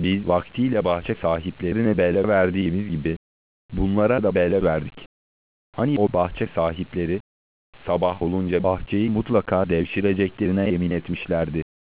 Biz vaktiyle bahçe sahiplerine bele verdiğimiz gibi, bunlara da bele verdik. Hani o bahçe sahipleri, sabah olunca bahçeyi mutlaka devşireceklerine yemin etmişlerdi.